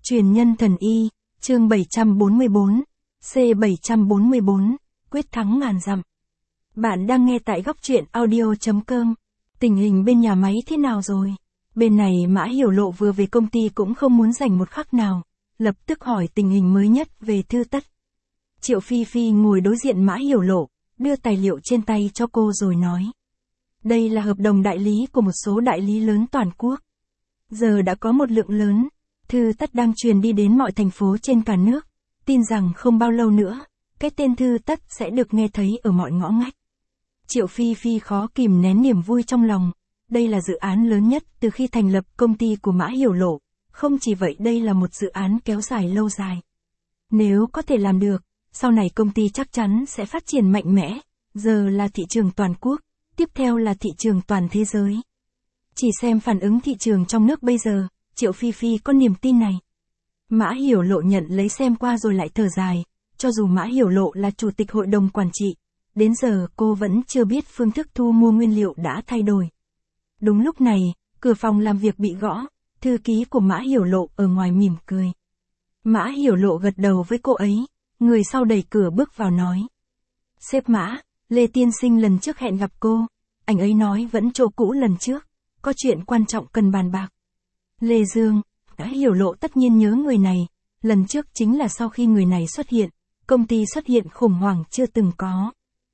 Truyền nhân thần y, chương 744, C744, quyết thắng ngàn dặm. Bạn đang nghe tại góc truyện audio.com. Tình hình bên nhà máy thế nào rồi? Bên này Mã Hiểu Lộ vừa về công ty cũng không muốn dành một khắc nào, lập tức hỏi tình hình mới nhất về Thư Tất. Triệu Phi Phi ngồi đối diện Mã Hiểu Lộ, đưa tài liệu trên tay cho cô rồi nói. Đây là hợp đồng đại lý của một số đại lý lớn toàn quốc. Giờ đã có một lượng lớn, Thư Tất đang truyền đi đến mọi thành phố trên cả nước, tin rằng không bao lâu nữa, cái tên Thư Tất sẽ được nghe thấy ở mọi ngõ ngách. Triệu Phi Phi khó kìm nén niềm vui trong lòng, đây là dự án lớn nhất từ khi thành lập công ty của Mã Hiểu Lộ, không chỉ vậy đây là một dự án kéo dài lâu dài. Nếu có thể làm được, sau này công ty chắc chắn sẽ phát triển mạnh mẽ, giờ là thị trường toàn quốc, tiếp theo là thị trường toàn thế giới. Chỉ xem phản ứng thị trường trong nước bây giờ, Triệu Phi Phi có niềm tin này. Mã Hiểu Lộ nhận lấy xem qua rồi lại thở dài, cho dù Mã Hiểu Lộ là chủ tịch hội đồng quản trị, đến giờ cô vẫn chưa biết phương thức thu mua nguyên liệu đã thay đổi. Đúng lúc này, cửa phòng làm việc bị gõ, thư ký của Mã Hiểu Lộ ở ngoài mỉm cười. Mã Hiểu Lộ gật đầu với cô ấy, người sau đẩy cửa bước vào nói. Sếp Mã, Lê Tiên Sinh lần trước hẹn gặp cô, anh ấy nói vẫn chỗ cũ lần trước, có chuyện quan trọng cần bàn bạc. Lê Dương, Mã Hiểu Lộ tất nhiên nhớ người này, lần trước chính là sau khi người này xuất hiện, công ty xuất hiện khủng hoảng chưa từng có.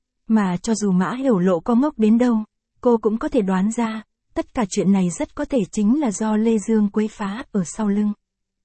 Mà cho dù Mã Hiểu Lộ có ngốc đến đâu, cô cũng có thể đoán ra, tất cả chuyện này rất có thể chính là do Lê Dương quấy phá ở sau lưng.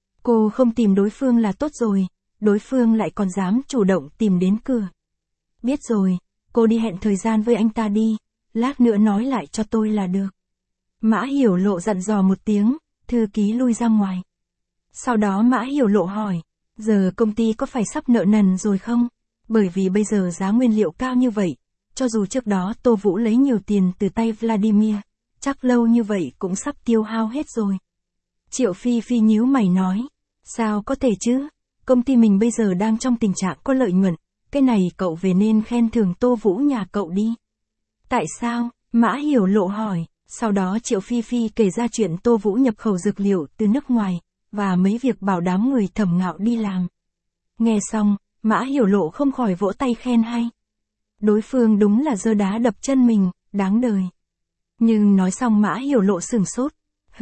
Cô không tìm đối phương là tốt rồi, đối phương lại còn dám chủ động tìm đến cửa. Biết rồi, cô đi hẹn thời gian với anh ta đi, lát nữa nói lại cho tôi là được. Mã Hiểu Lộ dặn dò một tiếng, thư ký lui ra ngoài. Sau đó Mã Hiểu Lộ hỏi, giờ công ty có phải sắp nợ nần rồi không? Bởi vì bây giờ giá nguyên liệu cao như vậy, cho dù trước đó Tô Vũ lấy nhiều tiền từ tay Vladimir, chắc lâu như vậy cũng sắp tiêu hao hết rồi. Triệu Phi Phi nhíu mày nói, sao có thể chứ? Công ty mình bây giờ đang trong tình trạng có lợi nhuận, cái này cậu về nên khen thưởng Tô Vũ nhà cậu đi. Tại sao? Mã Hiểu Lộ hỏi, sau đó Triệu Phi Phi kể ra chuyện Tô Vũ nhập khẩu dược liệu từ nước ngoài, và mấy việc bảo đám người Thẩm Ngạo đi làm. Nghe xong, Mã Hiểu Lộ không khỏi vỗ tay khen hay. Đối phương đúng là giơ đá đập chân mình, đáng đời. Nhưng nói xong Mã Hiểu Lộ sửng sốt.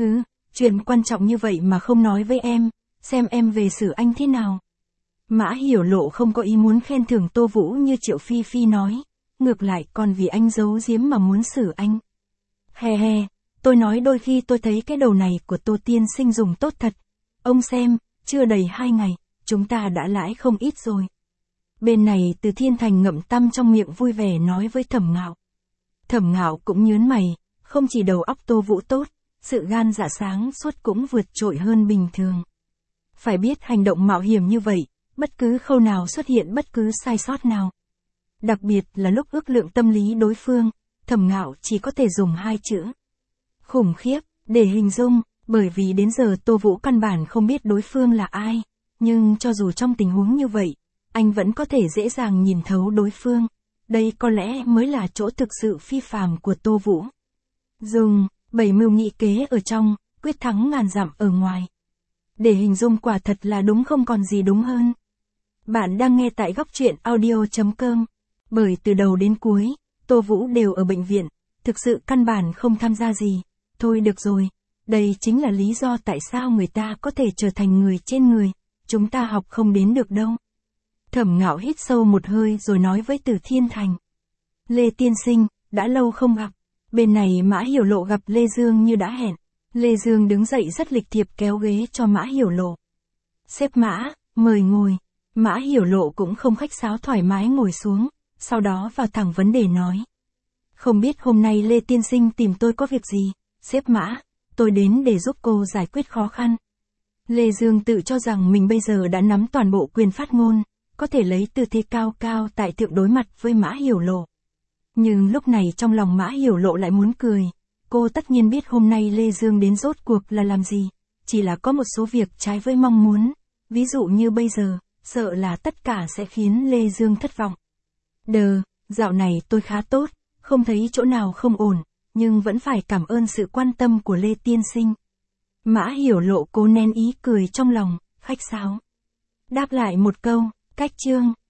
Chuyện quan trọng như vậy mà không nói với em, xem em về xử anh thế nào. Mã Hiểu Lộ không có ý muốn khen thưởng Tô Vũ như Triệu Phi Phi nói, ngược lại còn vì anh giấu giếm mà muốn xử anh. He he, tôi nói đôi khi tôi thấy cái đầu này của Tô Tiên Sinh dùng tốt thật. Ông xem, chưa đầy 2 ngày, chúng ta đã lãi không ít rồi. Bên này Từ Thiên Thành ngậm tăm trong miệng vui vẻ nói với Thẩm Ngạo. Thẩm Ngạo cũng nhớn mày, không chỉ đầu óc Tô Vũ tốt, sự gan dạ sáng suốt cũng vượt trội hơn bình thường. Phải biết hành động mạo hiểm như vậy, bất cứ khâu nào xuất hiện bất cứ sai sót nào. Đặc biệt là lúc ước lượng tâm lý đối phương, Thẩm Ngạo chỉ có thể dùng 2 chữ. Khủng khiếp, để hình dung, bởi vì đến giờ Tô Vũ căn bản không biết đối phương là ai, nhưng cho dù trong tình huống như vậy, anh vẫn có thể dễ dàng nhìn thấu đối phương. Đây có lẽ mới là chỗ thực sự phi phàm của Tô Vũ. Dùng 7 mưu nghị kế ở trong, quyết thắng ngàn dặm ở ngoài. Để hình dung quả thật là đúng không còn gì đúng hơn. Bạn đang nghe tại góc truyện audio.com. Bởi từ đầu đến cuối, Tô Vũ đều ở bệnh viện, thực sự căn bản không tham gia gì. Thôi được rồi, đây chính là lý do tại sao người ta có thể trở thành người trên người, chúng ta học không đến được đâu. Thẩm Ngạo hít sâu một hơi rồi nói với Từ Thiên Thành. Lê Tiên Sinh, đã lâu không gặp. Bên này Mã Hiểu Lộ gặp Lê Dương như đã hẹn. Lê Dương đứng dậy rất lịch thiệp kéo ghế cho Mã Hiểu Lộ. Sếp Mã, mời ngồi. Mã Hiểu Lộ cũng không khách sáo thoải mái ngồi xuống, sau đó vào thẳng vấn đề nói. Không biết hôm nay Lê Tiên Sinh tìm tôi có việc gì? Sếp Mã, tôi đến để giúp cô giải quyết khó khăn. Lê Dương tự cho rằng mình bây giờ đã nắm toàn bộ quyền phát ngôn, có thể lấy tư thế cao cao tại thượng đối mặt với Mã Hiểu Lộ. Nhưng lúc này trong lòng Mã Hiểu Lộ lại muốn cười, cô tất nhiên biết hôm nay Lê Dương đến rốt cuộc là làm gì, chỉ là có một số việc trái với mong muốn, ví dụ như bây giờ, sợ là tất cả sẽ khiến Lê Dương thất vọng. Dạo này tôi khá tốt, không thấy chỗ nào không ổn, nhưng vẫn phải cảm ơn sự quan tâm của Lê Tiên Sinh. Mã Hiểu Lộ cố nén ý cười trong lòng, khách sáo. Đáp lại một câu, cách chương.